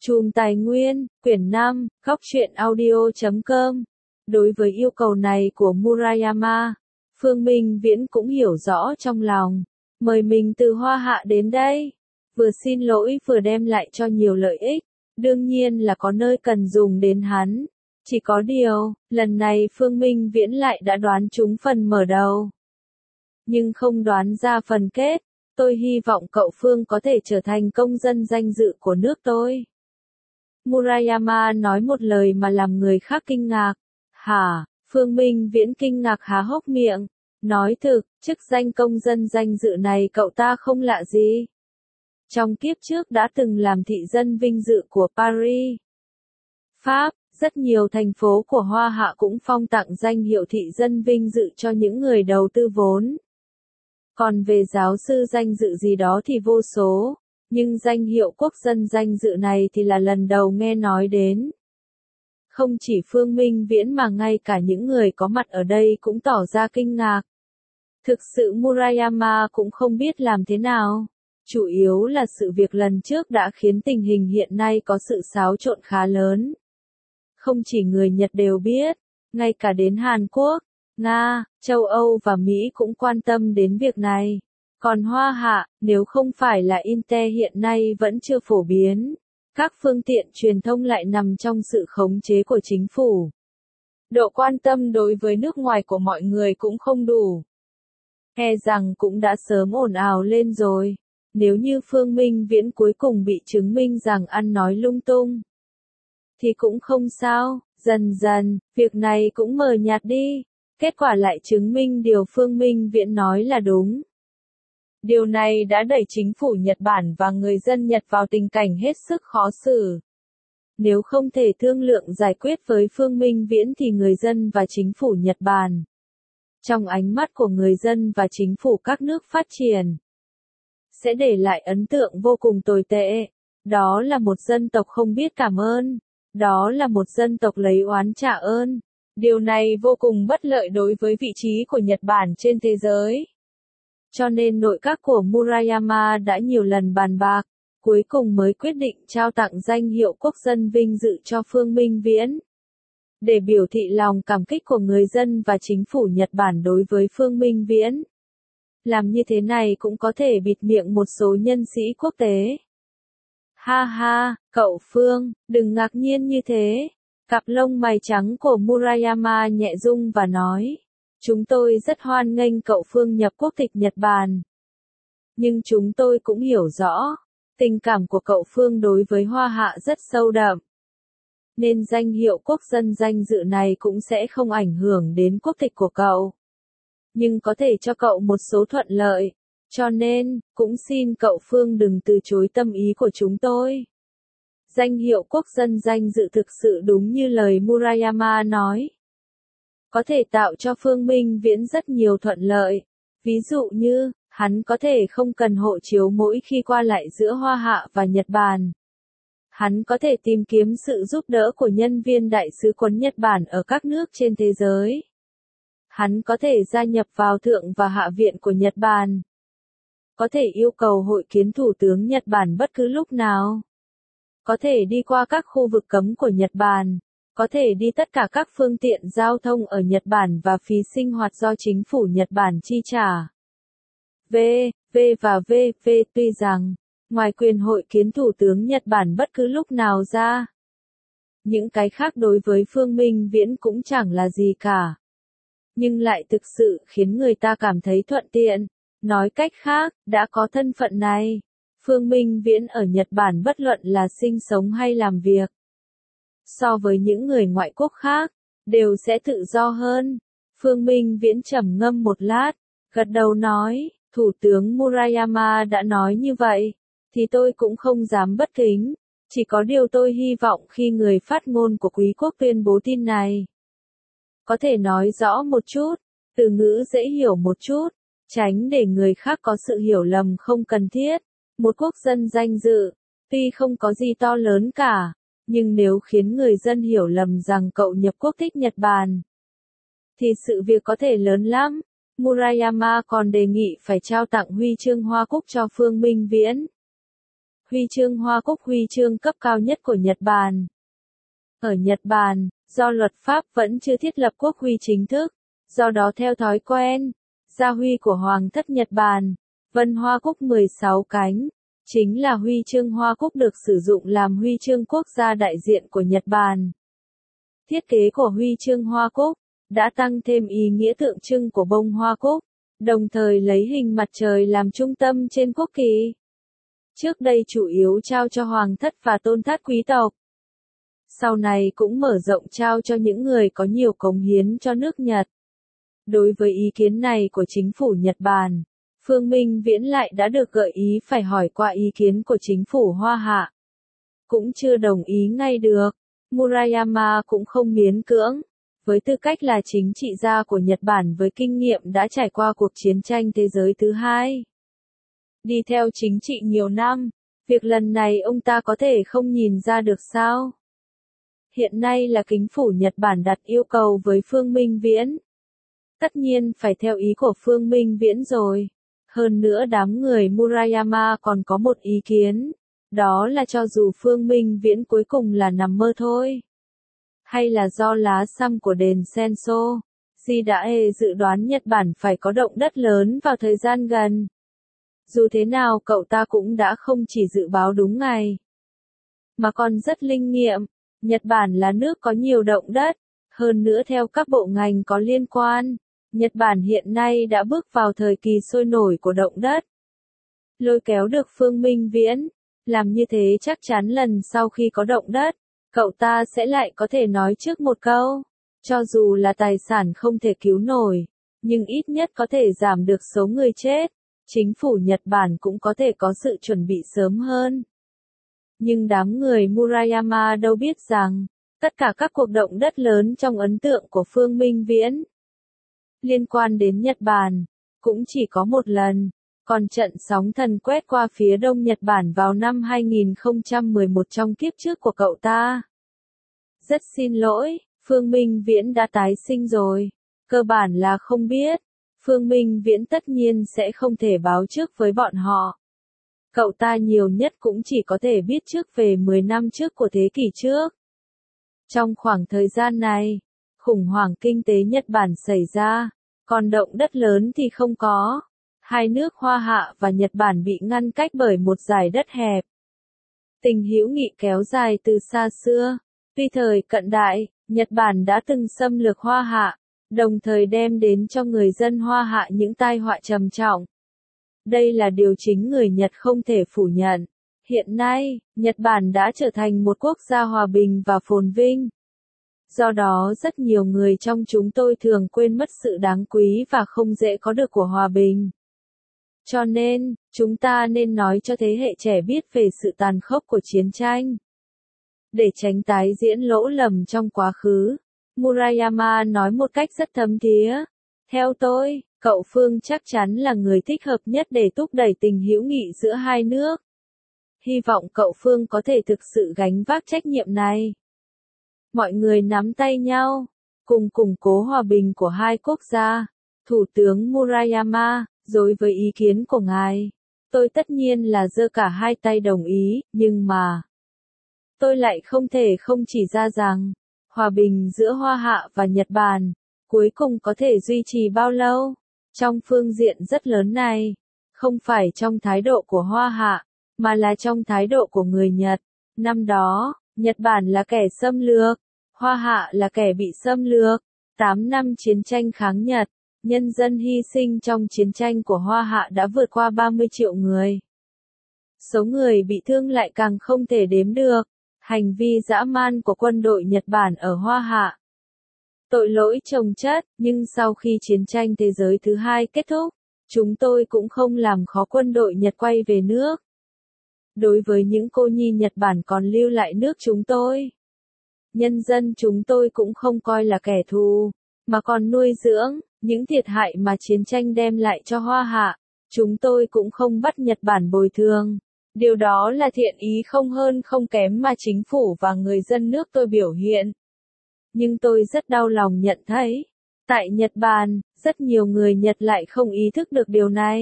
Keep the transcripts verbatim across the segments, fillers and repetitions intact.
Chùm Tài Nguyên, quyển năm, góc truyện audio chấm com. Đối với yêu cầu này của Murayama, Phương Minh Viễn cũng hiểu rõ trong lòng. Mời mình từ Hoa Hạ đến đây. Vừa xin lỗi vừa đem lại cho nhiều lợi ích. Đương nhiên là có nơi cần dùng đến hắn. Chỉ có điều, lần này Phương Minh Viễn lại đã đoán trúng phần mở đầu. Nhưng không đoán ra phần kết. Tôi hy vọng cậu Phương có thể trở thành công dân danh dự của nước tôi. Murayama nói một lời mà làm người khác kinh ngạc. Hả? Phương Minh Viễn kinh ngạc há hốc miệng. Nói thực, chức danh công dân danh dự này cậu ta không lạ gì. Trong kiếp trước đã từng làm thị dân vinh dự của Paris, Pháp, rất nhiều thành phố của Hoa Hạ cũng phong tặng danh hiệu thị dân vinh dự cho những người đầu tư vốn. Còn về giáo sư danh dự gì đó thì vô số. Nhưng danh hiệu quốc dân danh dự này thì là lần đầu nghe nói đến. Không chỉ Phương Minh Viễn mà ngay cả những người có mặt ở đây cũng tỏ ra kinh ngạc. Thực sự Murayama cũng không biết làm thế nào. Chủ yếu là sự việc lần trước đã khiến tình hình hiện nay có sự xáo trộn khá lớn. Không chỉ người Nhật đều biết, ngay cả đến Hàn Quốc, Nga, châu Âu và Mỹ cũng quan tâm đến việc này. Còn Hoa Hạ, nếu không phải là Intel hiện nay vẫn chưa phổ biến, các phương tiện truyền thông lại nằm trong sự khống chế của chính phủ. Độ quan tâm đối với nước ngoài của mọi người cũng không đủ. E rằng cũng đã sớm ồn ào lên rồi. Nếu như Phương Minh Viễn cuối cùng bị chứng minh rằng ăn nói lung tung, thì cũng không sao, dần dần, việc này cũng mờ nhạt đi. Kết quả lại chứng minh điều Phương Minh Viễn nói là đúng. Điều này đã đẩy chính phủ Nhật Bản và người dân Nhật vào tình cảnh hết sức khó xử. Nếu không thể thương lượng giải quyết với Phương Minh Viễn thì người dân và chính phủ Nhật Bản, trong ánh mắt của người dân và chính phủ các nước phát triển, sẽ để lại ấn tượng vô cùng tồi tệ. Đó là một dân tộc không biết cảm ơn. Đó là một dân tộc lấy oán trả ơn. Điều này vô cùng bất lợi đối với vị trí của Nhật Bản trên thế giới. Cho nên nội các của Murayama đã nhiều lần bàn bạc, cuối cùng mới quyết định trao tặng danh hiệu quốc dân vinh dự cho Phương Minh Viễn. Để biểu thị lòng cảm kích của người dân và chính phủ Nhật Bản đối với Phương Minh Viễn. Làm như thế này cũng có thể bịt miệng một số nhân sĩ quốc tế. Ha ha, cậu Phương, đừng ngạc nhiên như thế. Cặp lông mày trắng của Murayama nhẹ rung và nói. Chúng tôi rất hoan nghênh cậu Phương nhập quốc tịch Nhật Bản. Nhưng chúng tôi cũng hiểu rõ, tình cảm của cậu Phương đối với Hoa Hạ rất sâu đậm. Nên danh hiệu quốc dân danh dự này cũng sẽ không ảnh hưởng đến quốc tịch của cậu. Nhưng có thể cho cậu một số thuận lợi. Cho nên, cũng xin cậu Phương đừng từ chối tâm ý của chúng tôi. Danh hiệu quốc dân danh dự thực sự đúng như lời Murayama nói. Có thể tạo cho Phương Minh Viễn rất nhiều thuận lợi. Ví dụ như, hắn có thể không cần hộ chiếu mỗi khi qua lại giữa Hoa Hạ và Nhật Bản. Hắn có thể tìm kiếm sự giúp đỡ của nhân viên đại sứ quán Nhật Bản ở các nước trên thế giới. Hắn có thể gia nhập vào Thượng và Hạ viện của Nhật Bản. Có thể yêu cầu hội kiến Thủ tướng Nhật Bản bất cứ lúc nào. Có thể đi qua các khu vực cấm của Nhật Bản. Có thể đi tất cả các phương tiện giao thông ở Nhật Bản và phí sinh hoạt do chính phủ Nhật Bản chi trả. V, V và V, V tuy rằng, ngoài quyền hội kiến Thủ tướng Nhật Bản bất cứ lúc nào ra, những cái khác đối với Phương Minh Viễn cũng chẳng là gì cả. Nhưng lại thực sự khiến người ta cảm thấy thuận tiện. Nói cách khác, đã có thân phận này, Phương Minh Viễn ở Nhật Bản bất luận là sinh sống hay làm việc, so với những người ngoại quốc khác, đều sẽ tự do hơn. Phương Minh Viễn trầm ngâm một lát, gật đầu nói, Thủ tướng Murayama đã nói như vậy, thì tôi cũng không dám bất kính. Chỉ có điều tôi hy vọng khi người phát ngôn của quý quốc tuyên bố tin này, có thể nói rõ một chút, từ ngữ dễ hiểu một chút, tránh để người khác có sự hiểu lầm không cần thiết. Một quốc dân danh dự, tuy không có gì to lớn cả, nhưng nếu khiến người dân hiểu lầm rằng cậu nhập quốc tịch Nhật Bản, thì sự việc có thể lớn lắm. Murayama còn đề nghị phải trao tặng huy chương Hoa Cúc cho Phương Minh Viễn. huy chương Hoa Cúc huy chương cấp cao nhất của Nhật Bản. Ở Nhật Bản, do luật pháp vẫn chưa thiết lập quốc huy chính thức, do đó theo thói quen, gia huy của Hoàng thất Nhật Bản, vân Hoa Cúc mười sáu cánh, chính là huy chương Hoa Cúc được sử dụng làm huy chương quốc gia đại diện của Nhật Bản. Thiết kế của huy chương Hoa Cúc đã tăng thêm ý nghĩa tượng trưng của bông Hoa Cúc, đồng thời lấy hình mặt trời làm trung tâm trên quốc kỳ. Trước đây chủ yếu trao cho hoàng thất và tôn thất quý tộc. Sau này cũng mở rộng trao cho những người có nhiều cống hiến cho nước Nhật. Đối với ý kiến này của chính phủ Nhật Bản, Phương Minh Viễn lại đã được gợi ý phải hỏi qua ý kiến của chính phủ Hoa Hạ. Cũng chưa đồng ý ngay được, Murayama cũng không miễn cưỡng. Với tư cách là chính trị gia của Nhật Bản với kinh nghiệm đã trải qua cuộc chiến tranh thế giới thứ hai. Đi theo chính trị nhiều năm, việc lần này ông ta có thể không nhìn ra được sao? Hiện nay là chính phủ Nhật Bản đặt yêu cầu với Phương Minh Viễn. Tất nhiên phải theo ý của Phương Minh Viễn rồi. Hơn nữa đám người Murayama còn có một ý kiến. Đó là cho dù Phương Minh Viễn cuối cùng là nằm mơ thôi. Hay là do lá xăm của đền Senso, Jidae dự đoán Nhật Bản phải có động đất lớn vào thời gian gần. Dù thế nào cậu ta cũng đã không chỉ dự báo đúng ngày, mà còn rất linh nghiệm. Nhật Bản là nước có nhiều động đất, hơn nữa theo các bộ ngành có liên quan, Nhật Bản hiện nay đã bước vào thời kỳ sôi nổi của động đất. Lôi kéo được Phương Minh Viễn, làm như thế chắc chắn lần sau khi có động đất, cậu ta sẽ lại có thể nói trước một câu, cho dù là tài sản không thể cứu nổi, nhưng ít nhất có thể giảm được số người chết, chính phủ Nhật Bản cũng có thể có sự chuẩn bị sớm hơn. Nhưng đám người Murayama đâu biết rằng, tất cả các cuộc động đất lớn trong ấn tượng của Phương Minh Viễn liên quan đến Nhật Bản, cũng chỉ có một lần, còn trận sóng thần quét qua phía đông Nhật Bản vào năm hai nghìn không trăm mười một trong kiếp trước của cậu ta. Rất xin lỗi, Phương Minh Viễn đã tái sinh rồi, cơ bản là không biết, Phương Minh Viễn tất nhiên sẽ không thể báo trước với bọn họ. Cậu ta nhiều nhất cũng chỉ có thể biết trước về mười năm trước của thế kỷ trước. Trong khoảng thời gian này, khủng hoảng kinh tế Nhật Bản xảy ra, còn động đất lớn thì không có. Hai nước Hoa Hạ và Nhật Bản bị ngăn cách bởi một dải đất hẹp. Tình hữu nghị kéo dài từ xa xưa. Tuy thời cận đại, Nhật Bản đã từng xâm lược Hoa Hạ, đồng thời đem đến cho người dân Hoa Hạ những tai họa trầm trọng. Đây là điều chính người Nhật không thể phủ nhận. Hiện nay, Nhật Bản đã trở thành một quốc gia hòa bình và phồn vinh. Do đó rất nhiều người trong chúng tôi thường quên mất sự đáng quý và không dễ có được của hòa bình. Cho nên, chúng ta nên nói cho thế hệ trẻ biết về sự tàn khốc của chiến tranh. Để tránh tái diễn lỗ lầm trong quá khứ, Murayama nói một cách rất thấm thía. Theo tôi, cậu Phương chắc chắn là người thích hợp nhất để thúc đẩy tình hữu nghị giữa hai nước. Hy vọng cậu Phương có thể thực sự gánh vác trách nhiệm này. Mọi người nắm tay nhau, cùng củng cố hòa bình của hai quốc gia. Thủ tướng Murayama, đối với ý kiến của ngài, tôi tất nhiên là giơ cả hai tay đồng ý, nhưng mà tôi lại không thể không chỉ ra rằng, hòa bình giữa Hoa Hạ và Nhật Bản, cuối cùng có thể duy trì bao lâu? Trong phương diện rất lớn này, không phải trong thái độ của Hoa Hạ, mà là trong thái độ của người Nhật. Năm đó, Nhật Bản là kẻ xâm lược, Hoa Hạ là kẻ bị xâm lược. tám năm chiến tranh kháng Nhật, nhân dân hy sinh trong chiến tranh của Hoa Hạ đã vượt qua ba mươi triệu người. Số người bị thương lại càng không thể đếm được. Hành vi dã man của quân đội Nhật Bản ở Hoa Hạ. Tội lỗi chồng chất, nhưng sau khi chiến tranh thế giới thứ hai kết thúc, chúng tôi cũng không làm khó quân đội Nhật quay về nước. Đối với những cô nhi Nhật Bản còn lưu lại nước chúng tôi, nhân dân chúng tôi cũng không coi là kẻ thù, mà còn nuôi dưỡng. Những thiệt hại mà chiến tranh đem lại cho Hoa Hạ, chúng tôi cũng không bắt Nhật Bản bồi thường. Điều đó là thiện ý không hơn không kém mà chính phủ và người dân nước tôi biểu hiện. Nhưng tôi rất đau lòng nhận thấy, tại Nhật Bản, rất nhiều người Nhật lại không ý thức được điều này.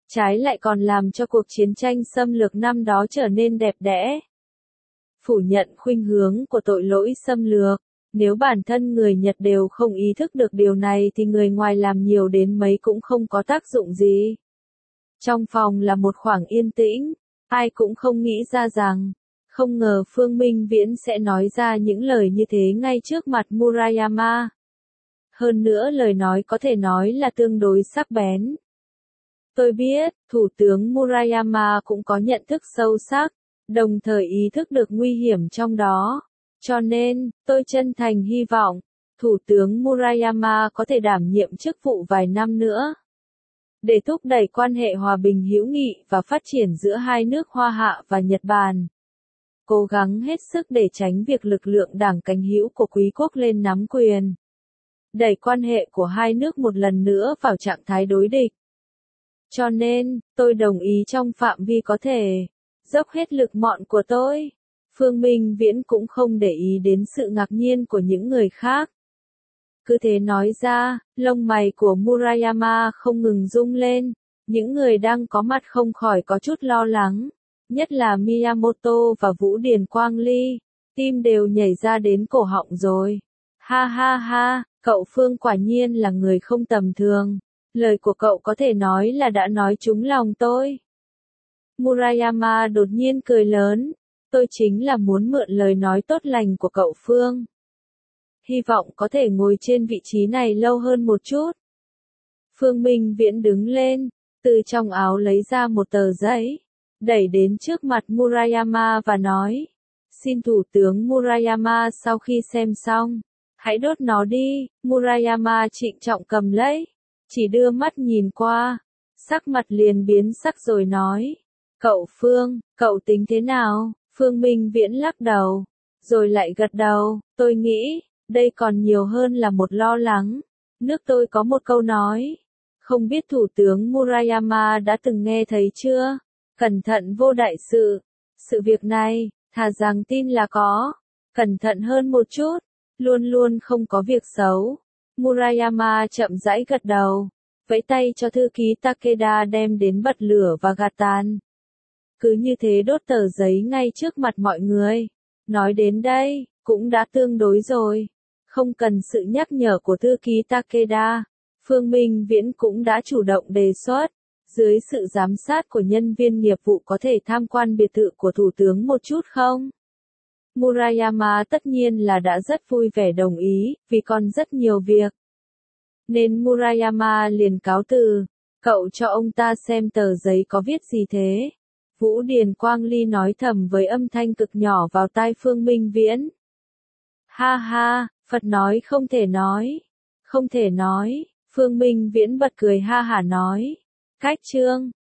trái lại còn làm cho cuộc chiến tranh xâm lược năm đó trở nên đẹp đẽ. Phủ nhận khuynh hướng của tội lỗi xâm lược, nếu bản thân người Nhật đều không ý thức được điều này thì người ngoài làm nhiều đến mấy cũng không có tác dụng gì. Trong phòng là một khoảng yên tĩnh, ai cũng không nghĩ ra rằng, không ngờ Phương Minh Viễn sẽ nói ra những lời như thế ngay trước mặt Murayama. Hơn nữa lời nói có thể nói là tương đối sắc bén. Tôi biết, Thủ tướng Murayama cũng có nhận thức sâu sắc, đồng thời ý thức được nguy hiểm trong đó. Cho nên, tôi chân thành hy vọng, Thủ tướng Murayama có thể đảm nhiệm chức vụ vài năm nữa. Để thúc đẩy quan hệ hòa bình hữu nghị và phát triển giữa hai nước Hoa Hạ và Nhật Bản. Cố gắng hết sức để tránh việc lực lượng đảng cánh hữu của quý quốc lên nắm quyền. Đẩy quan hệ của hai nước một lần nữa vào trạng thái đối địch. Cho nên, tôi đồng ý trong phạm vi có thể, dốc hết lực mọn của tôi. Phương Minh Viễn cũng không để ý đến sự ngạc nhiên của những người khác. Cứ thế nói ra, lông mày của Murayama không ngừng rung lên, những người đang có mặt không khỏi có chút lo lắng, nhất là Miyamoto và Vũ Điền Quang Ly, tim đều nhảy ra đến cổ họng rồi. Ha ha ha, cậu Phương quả nhiên là người không tầm thường, lời của cậu có thể nói là đã nói trúng lòng tôi. Murayama đột nhiên cười lớn, tôi chính là muốn mượn lời nói tốt lành của cậu Phương. Hy vọng có thể ngồi trên vị trí này lâu hơn một chút. Phương Minh Viễn đứng lên, từ trong áo lấy ra một tờ giấy, đẩy đến trước mặt Murayama và nói, xin Thủ tướng Murayama sau khi xem xong, hãy đốt nó đi. Murayama trịnh trọng cầm lấy, chỉ đưa mắt nhìn qua, sắc mặt liền biến sắc rồi nói, cậu Phương, cậu tính thế nào? Phương Minh Viễn lắc đầu, rồi lại gật đầu, tôi nghĩ, đây còn nhiều hơn là một lo lắng. Nước tôi có một câu nói, không biết Thủ tướng Murayama đã từng nghe thấy chưa? Cẩn thận vô đại sự. Sự việc này, thà rằng tin là có. Cẩn thận hơn một chút, luôn luôn không có việc xấu. Murayama chậm rãi gật đầu, vẫy tay cho thư ký Takeda đem đến bật lửa và gạt tàn. Cứ như thế đốt tờ giấy ngay trước mặt mọi người. Nói đến đây, cũng đã tương đối rồi. Không cần sự nhắc nhở của thư ký Takeda, Phương Minh Viễn cũng đã chủ động đề xuất. Dưới sự giám sát của nhân viên nghiệp vụ có thể tham quan biệt thự của Thủ tướng một chút không? Murayama tất nhiên là đã rất vui vẻ đồng ý, vì còn rất nhiều việc. Nên Murayama liền cáo từ, cậu cho ông ta xem tờ giấy có viết gì thế? Vũ Điền Quang Ly nói thầm với âm thanh cực nhỏ vào tai Phương Minh Viễn. Ha ha, Phật nói không thể nói. Không thể nói, Phương Minh Viễn bật cười ha hả nói. Cách chương.